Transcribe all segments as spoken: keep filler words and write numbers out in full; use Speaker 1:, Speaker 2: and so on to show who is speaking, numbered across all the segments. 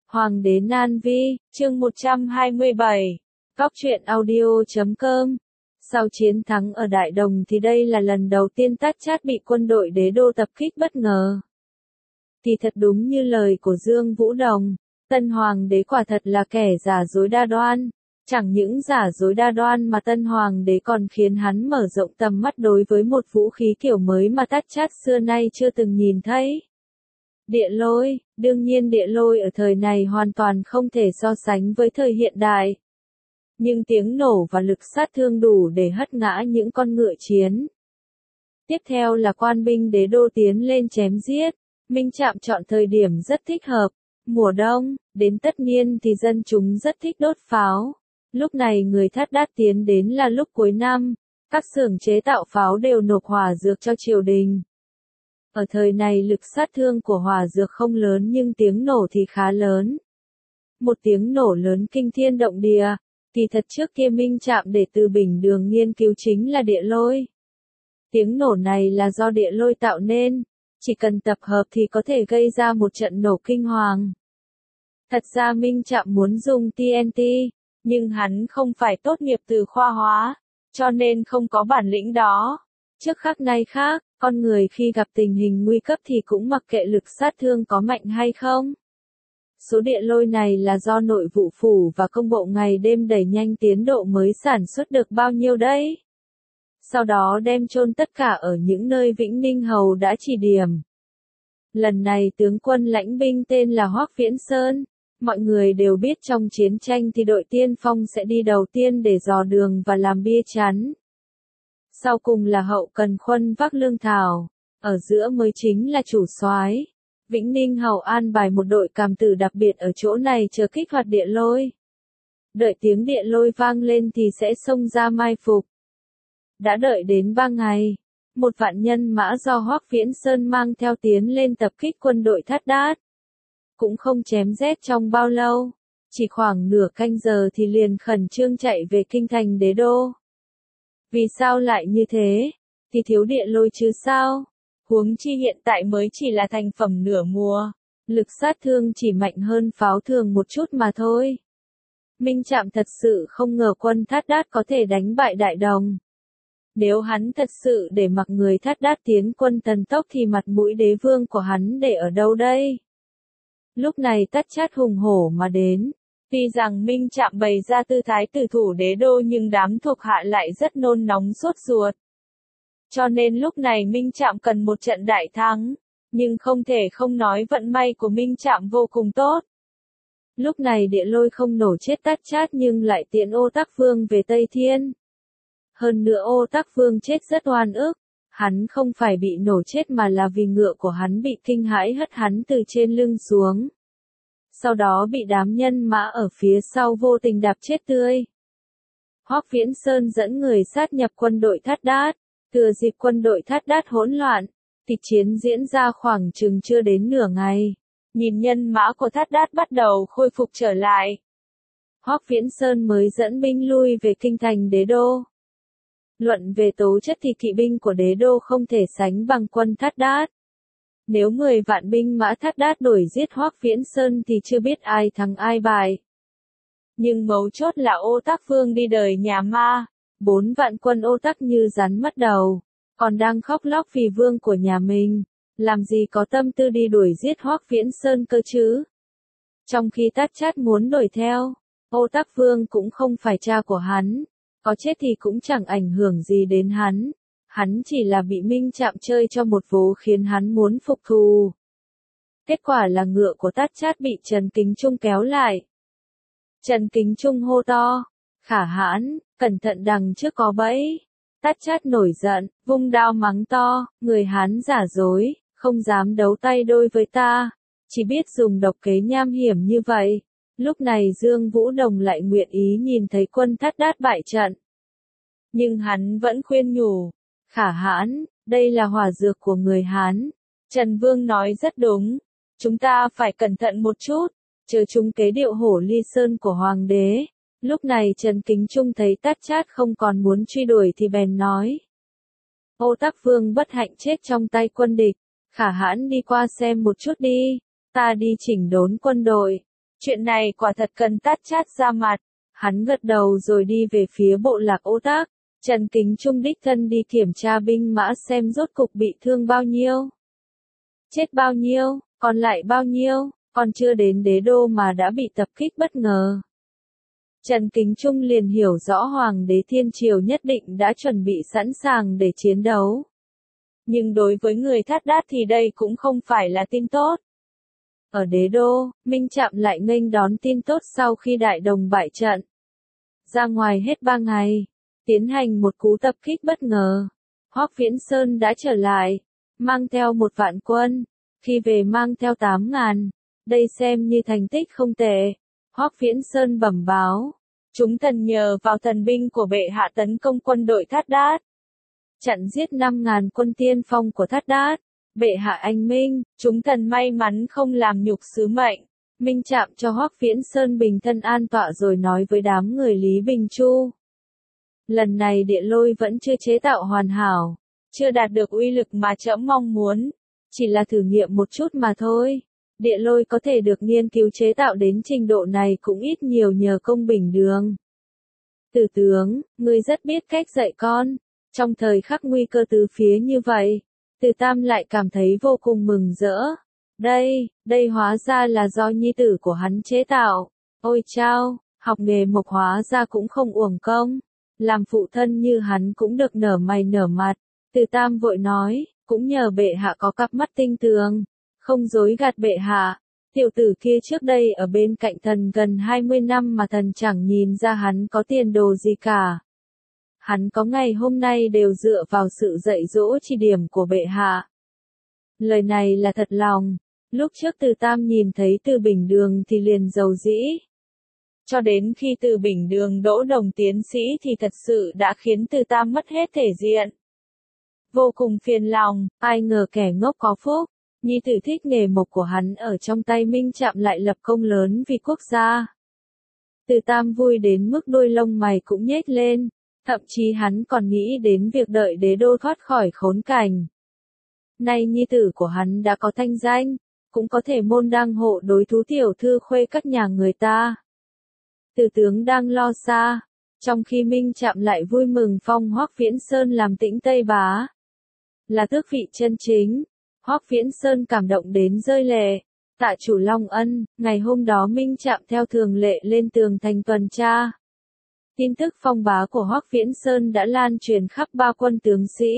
Speaker 1: Hoàng đế Nan Vi, chương một trăm hai mươi bảy. Góc truyện audio chấm com. Sau chiến thắng ở Đại Đồng thì đây là lần đầu tiên Tát Chát bị quân đội đế đô tập kích bất ngờ. Thì thật đúng như lời của Dương Vũ Đồng, Tân Hoàng đế quả thật là kẻ giả dối đa đoan. Chẳng những giả dối đa đoan mà Tân Hoàng đế còn khiến hắn mở rộng tầm mắt đối với một vũ khí kiểu mới mà Tát Chát xưa nay chưa từng nhìn thấy. Địa lôi, đương nhiên địa lôi ở thời này hoàn toàn không thể so sánh với thời hiện đại. Nhưng tiếng nổ và lực sát thương đủ để hất ngã những con ngựa chiến. Tiếp theo là quan binh đế đô tiến lên chém giết. Minh Trạm chọn thời điểm rất thích hợp. Mùa đông, đến tất niên thì dân chúng rất thích đốt pháo. Lúc này người Thát Đát tiến đến là lúc cuối năm. Các xưởng chế tạo pháo đều nộp hỏa dược cho triều đình. Ở thời này lực sát thương của hỏa dược không lớn nhưng tiếng nổ thì khá lớn. Một tiếng nổ lớn kinh thiên động địa, thì thật trước kia Minh Trạm để từ Bình Đường nghiên cứu chính là địa lôi. Tiếng nổ này là do địa lôi tạo nên, chỉ cần tập hợp thì có thể gây ra một trận nổ kinh hoàng. Thật ra Minh Trạm muốn dùng tê en tê, nhưng hắn không phải tốt nghiệp từ khoa hóa, cho nên không có bản lĩnh đó. Trước khác nay khác, con người khi gặp tình hình nguy cấp thì cũng mặc kệ lực sát thương có mạnh hay không. Số địa lôi này là do nội vụ phủ và công bộ ngày đêm đẩy nhanh tiến độ mới sản xuất được bao nhiêu đấy. Sau đó đem chôn tất cả ở những nơi Vĩnh Ninh Hầu đã chỉ điểm. Lần này tướng quân lãnh binh tên là Hoắc Viễn Sơn. Mọi người đều biết trong chiến tranh thì đội tiên phong sẽ đi đầu tiên để dò đường và làm bia chắn. Sau cùng là hậu cần khuân vác lương thảo, ở giữa mới chính là chủ soái. Vĩnh Ninh Hầu an bài một đội cảm tử đặc biệt ở chỗ này chờ kích hoạt địa lôi. Đợi tiếng địa lôi vang lên thì sẽ xông ra mai phục. Đã đợi đến ba ngày, một vạn nhân mã do Hoắc Viễn Sơn mang theo tiến lên tập kích quân đội Thát Đát. Cũng không chém giết trong bao lâu, chỉ khoảng nửa canh giờ thì liền khẩn trương chạy về kinh thành đế đô. Vì sao lại như thế? Thì thiếu địa lôi chứ sao? Huống chi hiện tại mới chỉ là thành phẩm nửa mùa. Lực sát thương chỉ mạnh hơn pháo thường một chút mà thôi. Minh Trạm thật sự không ngờ quân Thát Đát có thể đánh bại Đại Đồng. Nếu hắn thật sự để mặc người Thát Đát tiến quân thần tốc thì mặt mũi đế vương của hắn để ở đâu đây? Lúc này Tát Chát hùng hổ mà đến. Tuy rằng Minh Trạm bày ra tư thái tử thủ đế đô nhưng đám thuộc hạ lại rất nôn nóng sốt ruột. Cho nên lúc này Minh Trạm cần một trận đại thắng, nhưng không thể không nói vận may của Minh Trạm vô cùng tốt. Lúc này địa lôi không nổ chết Tát Chát nhưng lại tiễn Ô Tắc Vương về Tây Thiên. Hơn nữa Ô Tắc Vương chết rất oan ức, hắn không phải bị nổ chết mà là vì ngựa của hắn bị kinh hãi hất hắn từ trên lưng xuống. Sau đó bị đám nhân mã ở phía sau vô tình đạp chết tươi. Hoắc Viễn Sơn dẫn người sát nhập quân đội Thát Đát, thừa dịp quân đội Thát Đát hỗn loạn, kịch chiến diễn ra khoảng chừng chưa đến nửa ngày. Nhìn nhân mã của Thát Đát bắt đầu khôi phục trở lại. Hoắc Viễn Sơn mới dẫn binh lui về kinh thành đế đô. Luận về tố chất thì kỵ binh của đế đô không thể sánh bằng quân Thát Đát. Nếu mười vạn binh mã Thát Đát đuổi giết Hoắc Viễn Sơn thì chưa biết ai thắng ai bại. Nhưng mấu chốt là Ô Tắc Vương đi đời nhà ma, bốn vạn quân Ô Tắc như rắn mất đầu, còn đang khóc lóc vì vương của nhà mình, làm gì có tâm tư đi đuổi giết Hoắc Viễn Sơn cơ chứ. Trong khi Tát Chát muốn đuổi theo, Ô Tắc Vương cũng không phải cha của hắn, có chết thì cũng chẳng ảnh hưởng gì đến hắn. Hắn chỉ là bị Minh Trạm chơi cho một vố khiến hắn muốn phục thù. Kết quả là ngựa của Tát Chát bị Trần Kính Trung kéo lại. Trần Kính Trung hô to, Khả Hãn, cẩn thận đằng trước có bẫy. Tát Chát nổi giận, vung đao mắng to, người Hán giả dối, không dám đấu tay đôi với ta, chỉ biết dùng độc kế nham hiểm như vậy. Lúc này Dương Vũ Đồng lại nguyện ý nhìn thấy quân Thát Đát bại trận. Nhưng hắn vẫn khuyên nhủ, Khả Hãn, đây là hỏa dược của người Hán. Trần Vương nói rất đúng, chúng ta phải cẩn thận một chút, chờ chúng kế điệu hổ ly sơn của hoàng đế. Lúc này Trần Kính Trung thấy Tát Chát không còn muốn truy đuổi thì bèn nói. Ô Tắc Vương bất hạnh chết trong tay quân địch, Khả Hãn đi qua xem một chút đi, ta đi chỉnh đốn quân đội. Chuyện này quả thật cần Tát Chát ra mặt. Hắn gật đầu rồi đi về phía bộ lạc Ô Tác. Trần Kính Trung đích thân đi kiểm tra binh mã xem rốt cục bị thương bao nhiêu. Chết bao nhiêu, còn lại bao nhiêu, còn chưa đến đế đô mà đã bị tập kích bất ngờ. Trần Kính Trung liền hiểu rõ Hoàng đế Thiên Triều nhất định đã chuẩn bị sẵn sàng để chiến đấu. Nhưng đối với người Thát Đát thì đây cũng không phải là tin tốt. Ở đế đô, Minh Trạm lại nghênh đón tin tốt sau khi Đại Đồng bại trận. Ra ngoài hết ba ngày, tiến hành một cú tập kích bất ngờ. Hoắc Viễn Sơn đã trở lại, mang theo một vạn quân, khi về mang theo tám ngàn. Đây xem như thành tích không tệ. Hoắc Viễn Sơn bẩm báo, chúng thần nhờ vào thần binh của bệ hạ tấn công quân đội Thát Đát, chặn giết năm ngàn quân tiên phong của Thát Đát. Bệ hạ anh minh, chúng thần may mắn không làm nhục sứ mệnh. Minh Trạm cho Hoắc Viễn Sơn bình thân an tọa rồi nói với đám người Lý Bình Chu. Lần này địa lôi vẫn chưa chế tạo hoàn hảo, chưa đạt được uy lực mà trẫm mong muốn, chỉ là thử nghiệm một chút mà thôi. Địa lôi có thể được nghiên cứu chế tạo đến trình độ này cũng ít nhiều nhờ công Bình Đường. Tử tướng, ngươi rất biết cách dạy con. Trong thời khắc nguy cơ từ phía như vậy, Từ Tam lại cảm thấy vô cùng mừng rỡ. Đây, đây hóa ra là do nhi tử của hắn chế tạo. Ôi chao, học nghề mộc hóa ra cũng không uổng công. Làm phụ thân như hắn cũng được nở mày nở mặt. Từ Tam vội nói, cũng nhờ bệ hạ có cặp mắt tinh tường, không dối gạt bệ hạ. Tiểu tử kia trước đây ở bên cạnh thần gần hai mươi năm mà thần chẳng nhìn ra hắn có tiền đồ gì cả. Hắn có ngày hôm nay đều dựa vào sự dạy dỗ chỉ điểm của bệ hạ. Lời này là thật lòng. Lúc trước Từ Tam nhìn thấy Từ Bình Đường thì liền giàu dĩ. Cho đến khi Từ Bình Đường đỗ đồng tiến sĩ thì thật sự đã khiến Từ Tam mất hết thể diện. Vô cùng phiền lòng, ai ngờ kẻ ngốc có phúc. Nhi tử thích nghề mộc của hắn ở trong tay Minh Trạm lại lập công lớn vì quốc gia. Từ Tam vui đến mức đôi lông mày cũng nhếch lên, thậm chí hắn còn nghĩ đến việc đợi đế đô thoát khỏi khốn cảnh. Nay nhi tử của hắn đã có thanh danh, cũng có thể môn đăng hộ đối thú tiểu thư khuê các nhà người ta. Từ tướng đang lo xa, trong khi Minh Trạm lại vui mừng phong Hoắc Viễn Sơn làm Tĩnh Tây Bá. Là tước vị chân chính. Hoắc Viễn Sơn cảm động đến rơi lệ. Tạ chủ Long ân, ngày hôm đó Minh Trạm theo thường lệ lên tường thành tuần tra. Tin tức phong bá của Hoắc Viễn Sơn đã lan truyền khắp ba quân tướng sĩ.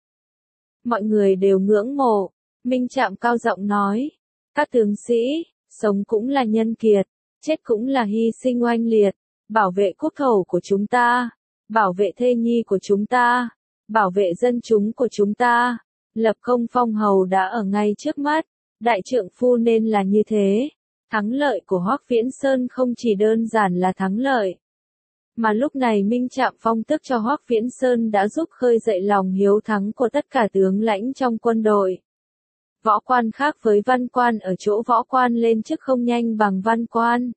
Speaker 1: Mọi người đều ngưỡng mộ. Minh Trạm cao giọng nói, các tướng sĩ, sống cũng là nhân kiệt, chết cũng là hy sinh oanh liệt, bảo vệ quốc thổ của chúng ta, bảo vệ thê nhi của chúng ta, bảo vệ dân chúng của chúng ta. Lập công phong hầu đã ở ngay trước mắt, đại trượng phu nên là như thế. Thắng lợi của Hoắc Viễn Sơn không chỉ đơn giản là thắng lợi, mà lúc này Minh Trạm phong tước cho Hoắc Viễn Sơn đã giúp khơi dậy lòng hiếu thắng của tất cả tướng lãnh trong quân đội. Võ quan khác với văn quan ở chỗ võ quan lên chức không nhanh bằng văn quan.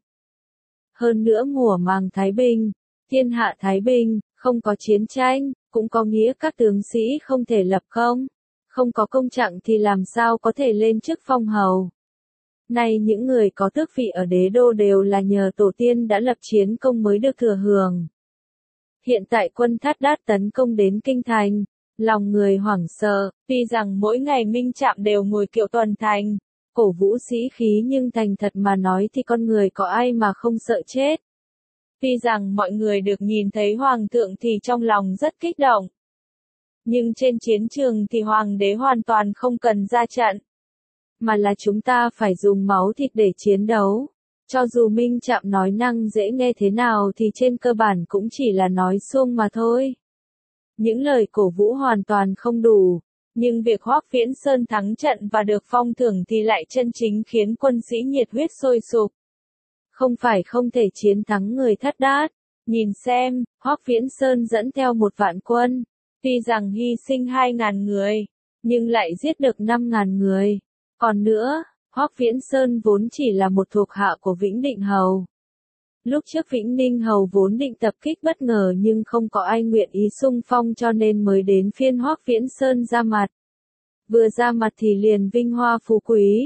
Speaker 1: Hơn nữa mùa màng Thái Bình, thiên hạ Thái Bình, không có chiến tranh, cũng có nghĩa các tướng sĩ không thể lập công. Không có công trạng thì làm sao có thể lên chức phong hầu. Nay những người có tước vị ở đế đô đều là nhờ tổ tiên đã lập chiến công mới được thừa hưởng. Hiện tại quân Thát Đát tấn công đến kinh thành, lòng người hoảng sợ, tuy rằng mỗi ngày Minh Trạm đều ngồi kiệu tuần thành, cổ vũ sĩ khí nhưng thành thật mà nói thì con người có ai mà không sợ chết. Tuy rằng mọi người được nhìn thấy hoàng thượng thì trong lòng rất kích động. Nhưng trên chiến trường thì hoàng đế hoàn toàn không cần ra trận. Mà là chúng ta phải dùng máu thịt để chiến đấu. Cho dù Minh Trạm nói năng dễ nghe thế nào thì trên cơ bản cũng chỉ là nói suông mà thôi. Những lời cổ vũ hoàn toàn không đủ. Nhưng việc Hoắc Viễn Sơn thắng trận và được phong thưởng thì lại chân chính khiến quân sĩ nhiệt huyết sôi sục. Không phải không thể chiến thắng người Thát Đát. Nhìn xem, Hoắc Viễn Sơn dẫn theo một vạn quân. Tuy rằng hy sinh hai ngàn người, nhưng lại giết được năm ngàn người. Còn nữa, Hoắc Viễn Sơn vốn chỉ là một thuộc hạ của Vĩnh Định Hầu. Lúc trước Vĩnh Ninh Hầu vốn định tập kích bất ngờ nhưng không có ai nguyện ý xung phong cho nên mới đến phiên Hoắc Viễn Sơn ra mặt. Vừa ra mặt thì liền vinh hoa phú quý.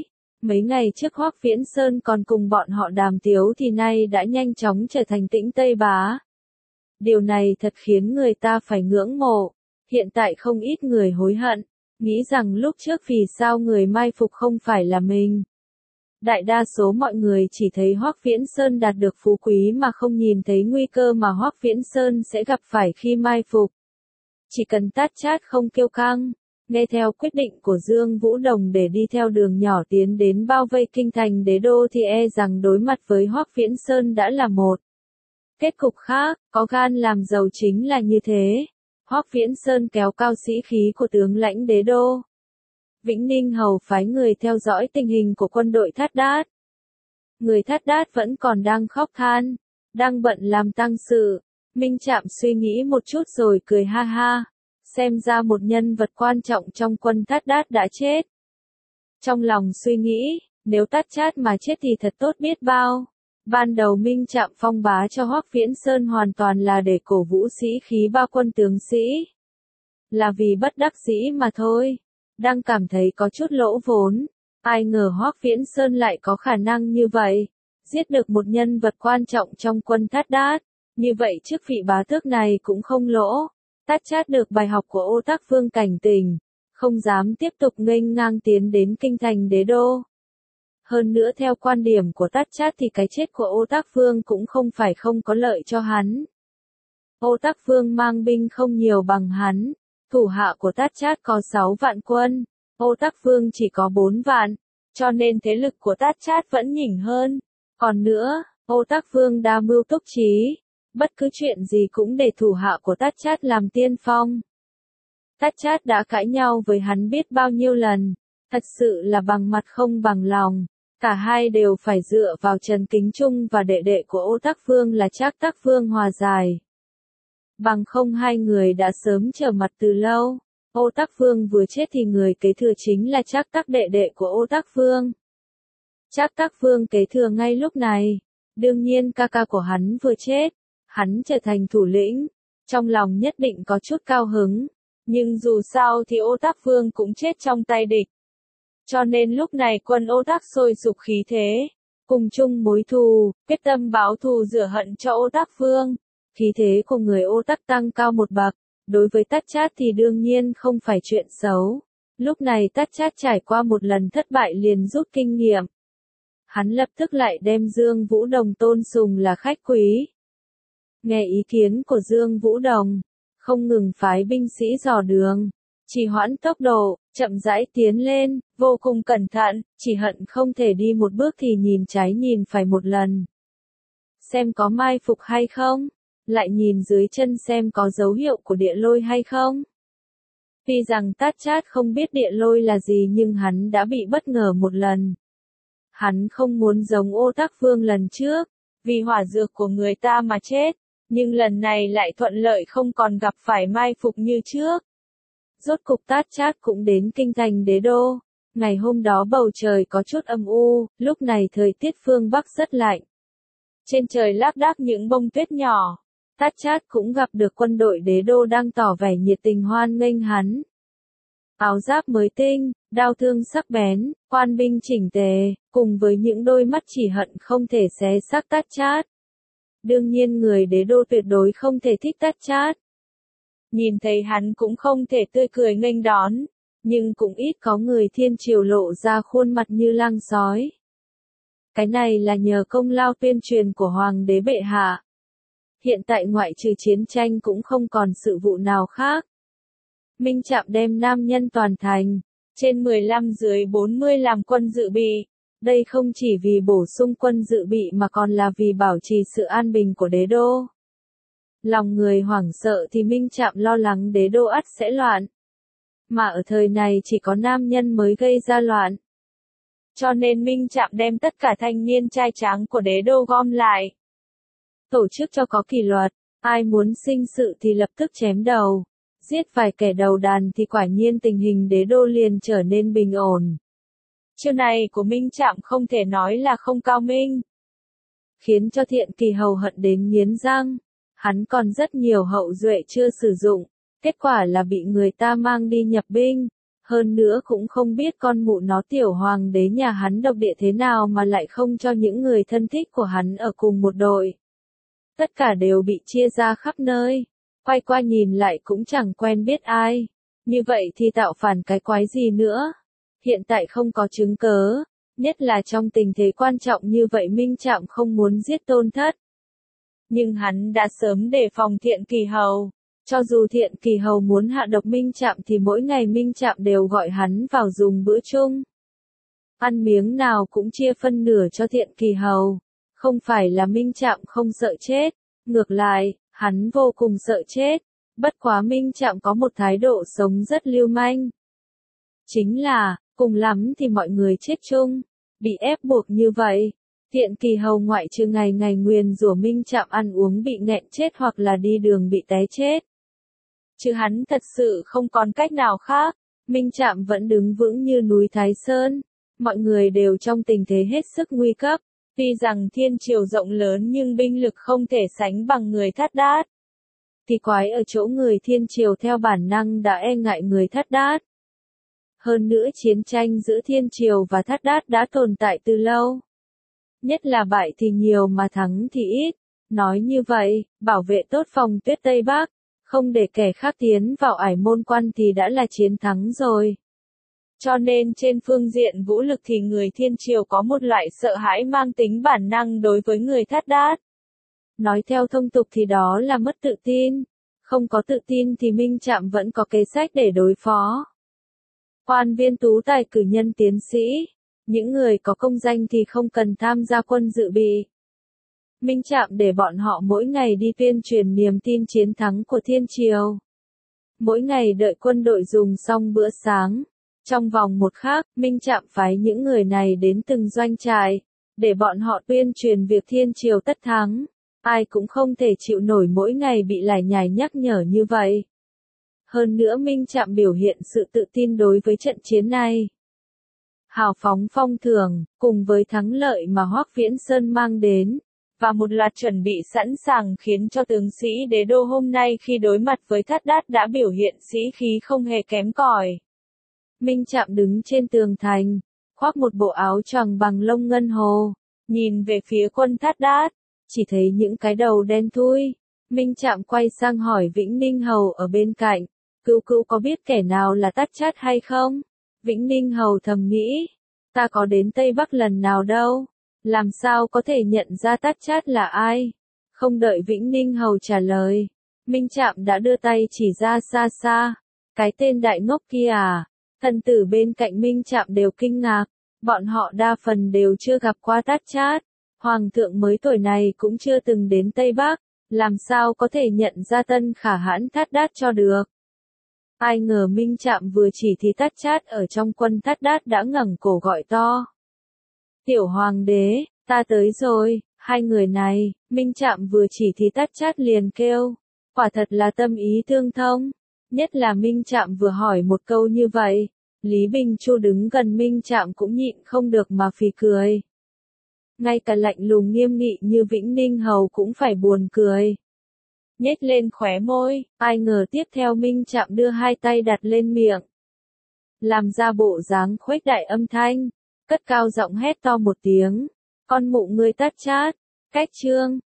Speaker 1: Mấy ngày trước Hoắc Viễn Sơn còn cùng bọn họ đàm tiếu thì nay đã nhanh chóng trở thành Tĩnh Tây Bá. Điều này thật khiến người ta phải ngưỡng mộ. Hiện tại không ít người hối hận, nghĩ rằng lúc trước vì sao người mai phục không phải là mình. Đại đa số mọi người chỉ thấy Hoắc Viễn Sơn đạt được phú quý mà không nhìn thấy nguy cơ mà Hoắc Viễn Sơn sẽ gặp phải khi mai phục. Chỉ cần Tát Chát không kiêu căng, nghe theo quyết định của Dương Vũ Đồng để đi theo đường nhỏ tiến đến bao vây kinh thành đế đô thì e rằng đối mặt với Hoắc Viễn Sơn đã là một kết cục khác. Có gan làm giàu chính là như thế. Hoắc Viễn Sơn kéo cao sĩ khí của tướng lãnh đế đô. Vĩnh Ninh Hầu phái người theo dõi tình hình của quân đội Thát Đát. Người Thát Đát vẫn còn đang khóc than, đang bận làm tang sự. Minh Trạm suy nghĩ một chút rồi cười ha ha. Xem ra một nhân vật quan trọng trong quân Thát Đát đã chết. Trong lòng suy nghĩ, nếu Tát Chát mà chết thì thật tốt biết bao. Ban đầu Minh Trạm phong bá cho Hoắc Viễn Sơn hoàn toàn là để cổ vũ sĩ khí bao quân tướng sĩ. Là vì bất đắc dĩ mà thôi. Đang cảm thấy có chút lỗ vốn. Ai ngờ Hoắc Viễn Sơn lại có khả năng như vậy. Giết được một nhân vật quan trọng trong quân Thát Đát. Như vậy chức vị bá tước này cũng không lỗ. Tát Chát được bài học của Ô Tắc Vương cảnh tỉnh. Không dám tiếp tục nghênh ngang tiến đến kinh thành đế đô. Hơn nữa theo quan điểm của Tát Chát thì cái chết của Ô Tắc Vương cũng không phải không có lợi cho hắn. Ô Tắc Vương mang binh không nhiều bằng hắn. Thủ hạ của Tát Chát có sáu vạn quân. Ô Tắc Vương chỉ có bốn vạn. Cho nên thế lực của Tát Chát vẫn nhỉnh hơn. Còn nữa, Ô Tắc Vương đa mưu túc trí. Bất cứ chuyện gì cũng để thủ hạ của Tát Chát làm tiên phong. Tát Chát đã cãi nhau với hắn biết bao nhiêu lần. Thật sự là bằng mặt không bằng lòng. Cả hai đều phải dựa vào Trần Kính Trung và đệ đệ của Ô Tắc Vương là Trác Tắc Vương hòa giải. Bằng không hai người đã sớm trở mặt từ lâu. Ô Tắc Vương vừa chết thì người kế thừa chính là Trác Tắc đệ đệ của Ô Tắc Vương. Trác Tắc Vương kế thừa ngay lúc này. Đương nhiên ca ca của hắn vừa chết. Hắn trở thành thủ lĩnh. Trong lòng nhất định có chút cao hứng. Nhưng dù sao thì Ô Tắc Vương cũng chết trong tay địch. Cho nên lúc này quân Ô Tắc sôi sục khí thế. Cùng chung mối thù, quyết tâm báo thù rửa hận cho Ô Tắc Vương. Khí thế của người Ô Tắc tăng cao một bậc. Đối với Tát Chát thì đương nhiên không phải chuyện xấu. Lúc này Tát Chát trải qua một lần thất bại liền rút kinh nghiệm. Hắn lập tức lại đem Dương Vũ Đồng tôn sùng là khách quý. Nghe ý kiến của Dương Vũ Đồng, không ngừng phái binh sĩ dò đường, chỉ hoãn tốc độ, chậm rãi tiến lên, vô cùng cẩn thận, chỉ hận không thể đi một bước thì nhìn trái nhìn phải một lần. Xem có mai phục hay không, lại nhìn dưới chân xem có dấu hiệu của địa lôi hay không. Tuy rằng Tát Chát không biết địa lôi là gì nhưng hắn đã bị bất ngờ một lần. Hắn không muốn giống Ô Tắc Vương lần trước, vì hỏa dược của người ta mà chết. Nhưng lần này lại thuận lợi không còn gặp phải mai phục như trước. Rốt cục Tát Chát cũng đến kinh thành đế đô. Ngày hôm đó bầu trời có chút âm u, lúc này thời tiết phương Bắc rất lạnh. Trên trời lác đác những bông tuyết nhỏ. Tát Chát cũng gặp được quân đội đế đô đang tỏ vẻ nhiệt tình hoan nghênh hắn. Áo giáp mới tinh, đao thương sắc bén, quan binh chỉnh tề, cùng với những đôi mắt chỉ hận không thể xé xác Tát Chát. Đương nhiên người đế đô tuyệt đối không thể thích Tát Chát. Nhìn thấy hắn cũng không thể tươi cười nghênh đón, nhưng cũng ít có người thiên triều lộ ra khuôn mặt như lang sói. Cái này là nhờ công lao tuyên truyền của Hoàng đế bệ hạ. Hiện tại ngoại trừ chiến tranh cũng không còn sự vụ nào khác. Minh Trạm đem nam nhân toàn thành, trên mười lăm dưới bốn mươi làm quân dự bị. Đây không chỉ vì bổ sung quân dự bị mà còn là vì bảo trì sự an bình của đế đô. Lòng người hoảng sợ thì Minh Trạm lo lắng đế đô ắt sẽ loạn. Mà ở thời này chỉ có nam nhân mới gây ra loạn. Cho nên Minh Trạm đem tất cả thanh niên trai tráng của đế đô gom lại. Tổ chức cho có kỷ luật, ai muốn sinh sự thì lập tức chém đầu. Giết vài kẻ đầu đàn thì quả nhiên tình hình đế đô liền trở nên bình ổn. Chiêu này của Minh Trạm không thể nói là không cao minh. Khiến cho Thiện Kỳ hầu hận đến nghiến răng. Hắn còn rất nhiều hậu duệ chưa sử dụng. Kết quả là bị người ta mang đi nhập binh. Hơn nữa cũng không biết con mụ nó tiểu hoàng đế nhà hắn độc địa thế nào mà lại không cho những người thân thích của hắn ở cùng một đội. Tất cả đều bị chia ra khắp nơi, quay qua nhìn lại cũng chẳng quen biết ai. Như vậy thì tạo phản cái quái gì nữa? Hiện tại không có chứng cớ, nhất là trong tình thế quan trọng như vậy Minh Trạm không muốn giết Tôn Thất. Nhưng hắn đã sớm đề phòng Thiện Kỳ Hầu. Cho dù Thiện Kỳ Hầu muốn hạ độc Minh Trạm thì mỗi ngày Minh Trạm đều gọi hắn vào dùng bữa chung. Ăn miếng nào cũng chia phân nửa cho Thiện Kỳ Hầu. Không phải là Minh Trạm không sợ chết, ngược lại, hắn vô cùng sợ chết. Bất quá Minh Trạm có một thái độ sống rất lưu manh. Chính là, cùng lắm thì mọi người chết chung, bị ép buộc như vậy. Thiện Kỳ Hầu ngoại trừ ngày ngày nguyền rủa Minh Trạm ăn uống bị nghẹn chết hoặc là đi đường bị té chết. Chứ hắn thật sự không còn cách nào khác, Minh Trạm vẫn đứng vững như núi Thái Sơn. Mọi người đều trong tình thế hết sức nguy cấp. Tuy rằng thiên triều rộng lớn nhưng binh lực không thể sánh bằng người Thát Đát. Thì quái ở chỗ người thiên triều theo bản năng đã e ngại người Thát Đát. Hơn nữa chiến tranh giữa thiên triều và Thát Đát đã tồn tại từ lâu. Nhất là bại thì nhiều mà thắng thì ít. Nói như vậy, bảo vệ tốt phòng tuyết Tây Bắc, không để kẻ khác tiến vào ải môn quan thì đã là chiến thắng rồi. Cho nên trên phương diện vũ lực thì người thiên triều có một loại sợ hãi mang tính bản năng đối với người Thát Đát. Nói theo thông tục thì đó là mất tự tin. Không có tự tin thì Minh Trạm vẫn có kế sách để đối phó. Quan viên tú tài cử nhân tiến sĩ, những người có công danh thì không cần tham gia quân dự bị. Minh Trạm để bọn họ mỗi ngày đi tuyên truyền niềm tin chiến thắng của thiên triều. Mỗi ngày đợi quân đội dùng xong bữa sáng. Trong vòng một khắc, Minh Trạm phái những người này đến từng doanh trại, để bọn họ tuyên truyền việc thiên triều tất thắng. Ai cũng không thể chịu nổi mỗi ngày bị lải nhải nhắc nhở như vậy. Hơn nữa Minh Trạm biểu hiện sự tự tin đối với trận chiến này. Hào phóng phong thường, cùng với thắng lợi mà Hoắc Viễn Sơn mang đến, và một loạt chuẩn bị sẵn sàng khiến cho tướng sĩ đế đô hôm nay khi đối mặt với Thát Đát đã biểu hiện sĩ khí không hề kém cỏi. Minh Trạm đứng trên tường thành, khoác một bộ áo choàng bằng lông ngân hồ, nhìn về phía quân Thát Đát, chỉ thấy những cái đầu đen thui. Minh Trạm quay sang hỏi Vĩnh Ninh Hầu ở bên cạnh, cữu cữu có biết kẻ nào là Tát Chát hay không? Vĩnh Ninh Hầu thầm nghĩ, ta có đến Tây Bắc lần nào đâu, làm sao có thể nhận ra Tát Chát là ai? Không đợi Vĩnh Ninh Hầu trả lời, Minh Trạm đã đưa tay chỉ ra xa xa, cái tên đại ngốc kia à? Thần tử bên cạnh Minh Trạm đều kinh ngạc, bọn họ đa phần đều chưa gặp qua Tát Chát, hoàng thượng mới tuổi này cũng chưa từng đến Tây Bắc, làm sao có thể nhận ra Tân Khả Hãn Thát Đát cho được. Ai ngờ Minh Trạm vừa chỉ thì Tát Chát ở trong quân Thát Đát đã ngẩng cổ gọi to. Tiểu hoàng đế, ta tới rồi, hai người này, Minh Trạm vừa chỉ thì Tát Chát liền kêu, quả thật là tâm ý tương thông. Nhất là Minh Trạm vừa hỏi một câu như vậy, Lý Bình Chu đứng gần Minh Trạm cũng nhịn không được mà phì cười. Ngay cả lạnh lùng nghiêm nghị như Vĩnh Ninh Hầu cũng phải buồn cười. Nhếch lên khóe môi, ai ngờ tiếp theo Minh Trạm đưa hai tay đặt lên miệng. Làm ra bộ dáng khuếch đại âm thanh, cất cao giọng hét to một tiếng. Con mụ ngươi Tát Chát, cách chương.